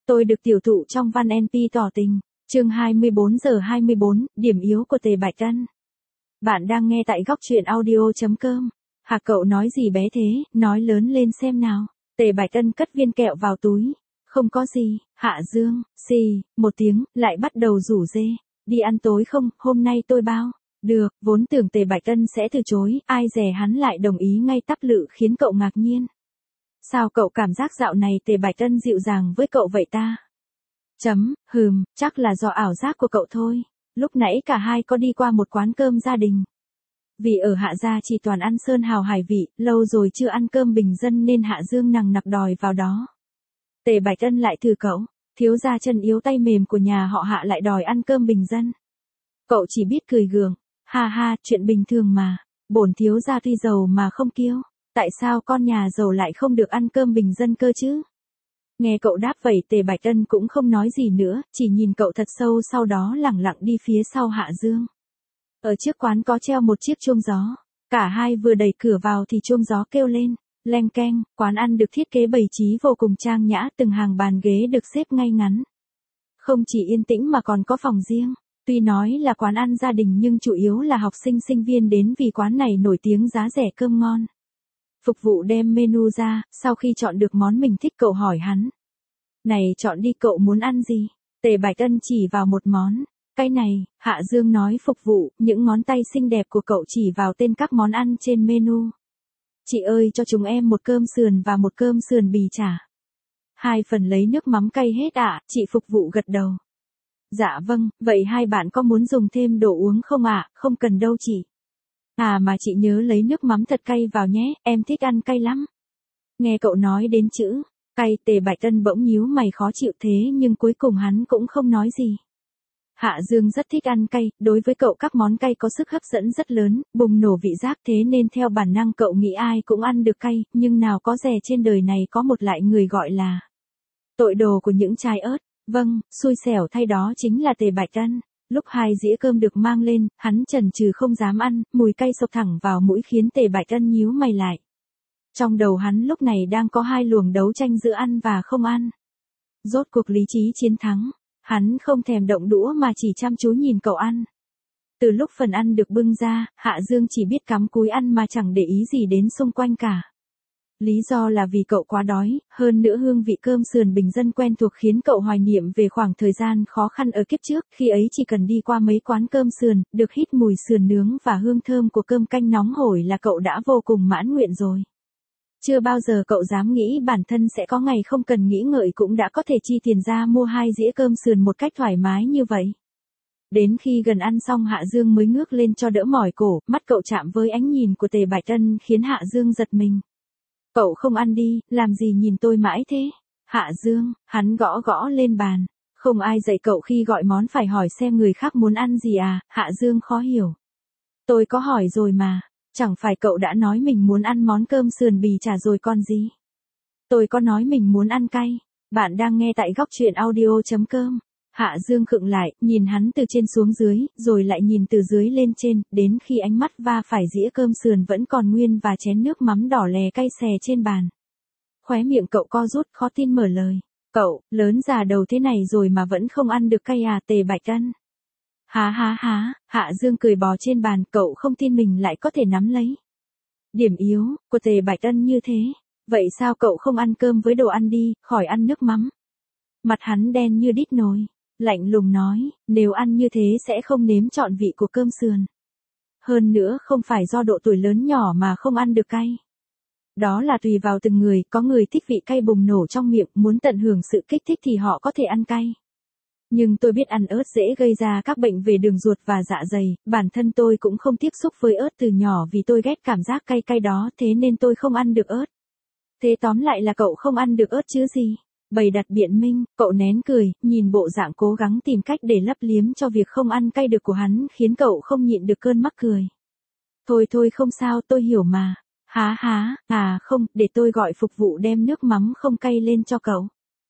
Tôi được tiểu thụ trong văn NP tỏ tình. Chương 24:24, điểm yếu của Tề Bạch Ân. Bạn đang nghe tại góc truyện audio.com. Hả, cậu nói gì bé thế, nói lớn lên xem nào. Tề Bạch Ân cất viên kẹo vào túi. Không có gì. Hạ Dương, xì, một tiếng, lại bắt đầu rủ dê. Đi ăn tối không, hôm nay tôi bao. Được, vốn tưởng Tề Bạch Ân sẽ từ chối, ai dè hắn lại đồng ý ngay tắp lự khiến cậu ngạc nhiên. Sao cậu cảm giác dạo này Tề Bạch Ân dịu dàng với cậu vậy ta? Chắc là do ảo giác của cậu thôi. Lúc nãy cả hai có đi qua một quán cơm gia đình. Vì ở Hạ Gia chỉ toàn ăn sơn hào hải vị, lâu rồi chưa ăn cơm bình dân nên Hạ Dương nằng nặc đòi vào đó. Tề Bạch Ân lại thử cậu, thiếu gia chân yếu tay mềm của nhà họ Hạ lại đòi ăn cơm bình dân. Cậu chỉ biết cười gượng, ha ha, chuyện bình thường mà, bổn thiếu gia tuy giàu mà không kiêu, tại sao con nhà giàu lại không được ăn cơm bình dân cơ chứ? Nghe cậu đáp vậy Tề Bạch Ân cũng không nói gì nữa, chỉ nhìn cậu thật sâu sau đó lẳng lặng đi phía sau Hạ Dương. Ở trước quán có treo một chiếc chuông gió, cả hai vừa đẩy cửa vào thì chuông gió kêu lên, leng keng, quán ăn được thiết kế bày trí vô cùng trang nhã, từng hàng bàn ghế được xếp ngay ngắn. Không chỉ yên tĩnh mà còn có phòng riêng, tuy nói là quán ăn gia đình nhưng chủ yếu là học sinh sinh viên đến vì quán này nổi tiếng giá rẻ cơm ngon. Phục vụ đem menu ra, sau khi chọn được món mình thích cậu hỏi hắn. Này chọn đi, cậu muốn ăn gì? Tề Bạch Ân chỉ vào một món. Cái này, Hạ Dương nói phục vụ, những ngón tay xinh đẹp của cậu chỉ vào tên các món ăn trên menu. Chị ơi cho chúng em một cơm sườn và một cơm sườn bì chả. 2 phần lấy nước mắm cay hết ạ, chị phục vụ gật đầu. Dạ vâng, vậy hai bạn có muốn dùng thêm đồ uống không ạ? Không cần đâu chị. À mà chị nhớ lấy nước mắm thật cay vào nhé, em thích ăn cay lắm. Nghe cậu nói đến chữ cay, Tề Bạch Ân bỗng nhíu mày khó chịu thế nhưng cuối cùng hắn cũng không nói gì. Hạ Dương rất thích ăn cay, đối với cậu các món cay có sức hấp dẫn rất lớn, bùng nổ vị giác thế nên theo bản năng cậu nghĩ ai cũng ăn được cay, nhưng nào có dè trên đời này có một loại người gọi là tội đồ của những chai ớt. Vâng, xui xẻo thay đó chính là Tề Bạch Ân. Lúc 2 dĩa cơm được mang lên, hắn chần chừ không dám ăn, mùi cay xộc thẳng vào mũi khiến Tề Bạch Ân nhíu mày lại. Trong đầu hắn lúc này đang có 2 luồng đấu tranh giữa ăn và không ăn. Rốt cuộc lý trí chiến thắng, hắn không thèm động đũa mà chỉ chăm chú nhìn cậu ăn. Từ lúc phần ăn được bưng ra, Hạ Dương chỉ biết cắm cúi ăn mà chẳng để ý gì đến xung quanh cả. Lý do là vì cậu quá đói, hơn nữa hương vị cơm sườn bình dân quen thuộc khiến cậu hoài niệm về khoảng thời gian khó khăn ở kiếp trước, khi ấy chỉ cần đi qua mấy quán cơm sườn, được hít mùi sườn nướng và hương thơm của cơm canh nóng hổi là cậu đã vô cùng mãn nguyện rồi. Chưa bao giờ cậu dám nghĩ bản thân sẽ có ngày không cần nghĩ ngợi cũng đã có thể chi tiền ra mua 2 dĩa cơm sườn một cách thoải mái như vậy. Đến khi gần ăn xong Hạ Dương mới ngước lên cho đỡ mỏi cổ, mắt cậu chạm với ánh nhìn của Tề Bạch Ân khiến Hạ Dương giật mình. Cậu không ăn đi, làm gì nhìn tôi mãi thế? Hạ Dương, hắn gõ gõ lên bàn. Không ai dạy cậu khi gọi món phải hỏi xem người khác muốn ăn gì à? Hạ Dương khó hiểu. Tôi có hỏi rồi mà, chẳng phải cậu đã nói mình muốn ăn món cơm sườn bì chả rồi còn gì? Tôi có nói mình muốn ăn cay. Bạn đang nghe tại góc truyện audio.com. Hạ Dương khựng lại, nhìn hắn từ trên xuống dưới, rồi lại nhìn từ dưới lên trên, đến khi ánh mắt va phải dĩa cơm sườn vẫn còn nguyên và chén nước mắm đỏ lè cay xè trên bàn. Khóe miệng cậu co rút khó tin mở lời. Cậu, lớn già đầu thế này rồi mà vẫn không ăn được cay à? Tề Bạch Ân. Há, Hạ Dương cười bò trên bàn, cậu không tin mình lại có thể nắm lấy điểm yếu của Tề Bạch Ân như thế. Vậy sao cậu không ăn cơm với đồ ăn đi, khỏi ăn nước mắm? Mặt hắn đen như đít nồi, lạnh lùng nói, nếu ăn như thế sẽ không nếm trọn vị của cơm sườn. Hơn nữa không phải do độ tuổi lớn nhỏ mà không ăn được cay. Đó là tùy vào từng người, có người thích vị cay bùng nổ trong miệng, muốn tận hưởng sự kích thích thì họ có thể ăn cay. Nhưng tôi biết ăn ớt dễ gây ra các bệnh về đường ruột và dạ dày, bản thân tôi cũng không tiếp xúc với ớt từ nhỏ vì tôi ghét cảm giác cay cay đó, thế nên tôi không ăn được ớt. Thế tóm lại là cậu không ăn được ớt chứ gì? Bày đặt biện minh, cậu nén cười, nhìn bộ dạng cố gắng tìm cách để lấp liếm cho việc không ăn cay được của hắn khiến cậu không nhịn được cơn mắc cười. Thôi không sao, tôi hiểu mà. Không, để tôi gọi phục vụ đem nước mắm không cay lên cho cậu.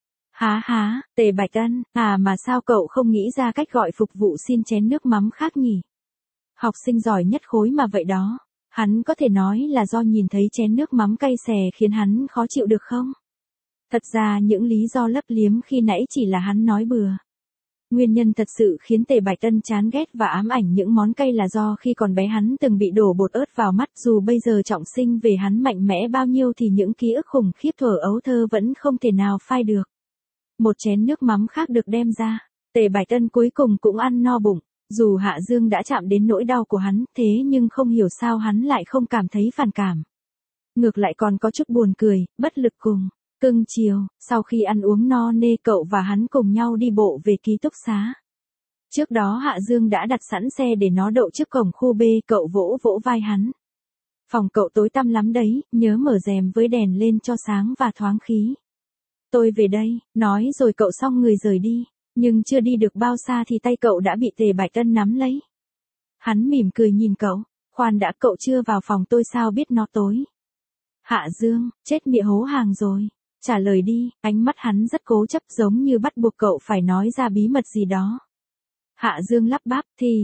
Tề Bạch Ân, mà sao cậu không nghĩ ra cách gọi phục vụ xin chén nước mắm khác nhỉ? Học sinh giỏi nhất khối mà vậy đó. Hắn có thể nói là do nhìn thấy chén nước mắm cay xè khiến hắn khó chịu được không? Thật ra những lý do lấp liếm khi nãy chỉ là hắn nói bừa. Nguyên nhân thật sự khiến Tề Bạch Ân chán ghét và ám ảnh những món cay là do khi còn bé hắn từng bị đổ bột ớt vào mắt, dù bây giờ trọng sinh về hắn mạnh mẽ bao nhiêu thì những ký ức khủng khiếp thuở ấu thơ vẫn không thể nào phai được. Một chén nước mắm khác được đem ra, Tề Bạch Ân cuối cùng cũng ăn no bụng, dù Hạ Dương đã chạm đến nỗi đau của hắn, thế nhưng không hiểu sao hắn lại không cảm thấy phản cảm. Ngược lại còn có chút buồn cười, bất lực cùng cưng chiều. Sau khi ăn uống no nê, cậu và hắn cùng nhau đi bộ về ký túc xá. Trước đó Hạ Dương đã đặt sẵn xe để nó đậu trước cổng khu B, cậu vỗ vỗ vai hắn. Phòng cậu tối tăm lắm đấy, nhớ mở rèm với đèn lên cho sáng và thoáng khí. Tôi về đây, nói rồi cậu xong người rời đi, nhưng chưa đi được bao xa thì tay cậu đã bị Tề Bạch Ân nắm lấy. Hắn mỉm cười nhìn cậu, khoan đã, cậu chưa vào phòng tôi sao biết nó tối. Hạ Dương, chết mịa hố hàng rồi. Trả lời đi, ánh mắt hắn rất cố chấp, giống như bắt buộc cậu phải nói ra bí mật gì đó. Hạ Dương lắp bắp,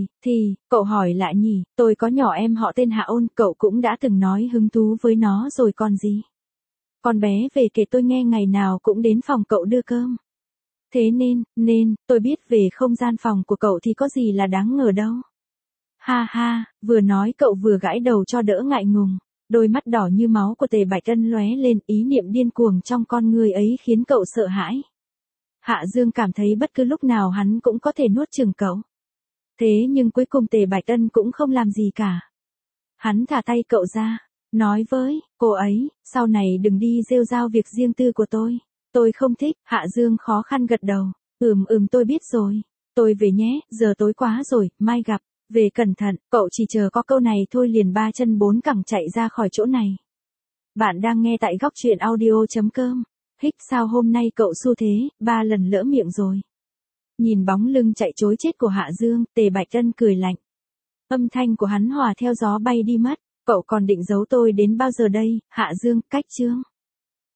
cậu hỏi lại nhỉ, tôi có nhỏ em họ tên Hạ Ôn, cậu cũng đã từng nói hứng thú với nó rồi còn gì. Con bé về kể tôi nghe ngày nào cũng đến phòng cậu đưa cơm. Thế nên, tôi biết về không gian phòng của cậu thì có gì là đáng ngờ đâu. Ha ha, vừa nói cậu vừa gãi đầu cho đỡ ngại ngùng. Đôi mắt đỏ như máu của Tề Bạch Ân lóe lên, ý niệm điên cuồng trong con người ấy khiến cậu sợ hãi. Hạ Dương cảm thấy bất cứ lúc nào hắn cũng có thể nuốt chửng cậu. Thế nhưng cuối cùng Tề Bạch Ân cũng không làm gì cả. Hắn thả tay cậu ra, nói với cô ấy, sau này đừng đi rêu rao việc riêng tư của tôi. Tôi không thích. Hạ Dương khó khăn gật đầu. Tôi biết rồi. Tôi về nhé, giờ tối quá rồi, mai gặp. Về cẩn thận, cậu chỉ chờ có câu này thôi liền ba chân bốn cẳng chạy ra khỏi chỗ này. Bạn đang nghe tại góc truyện audio.com. Hích, sao hôm nay cậu xu thế, 3 lần lỡ miệng rồi. Nhìn bóng lưng chạy trối chết của Hạ Dương, Tề Bạch Ân cười lạnh. Âm thanh của hắn hòa theo gió bay đi mất. Cậu còn định giấu tôi đến bao giờ đây, Hạ Dương, cách chương.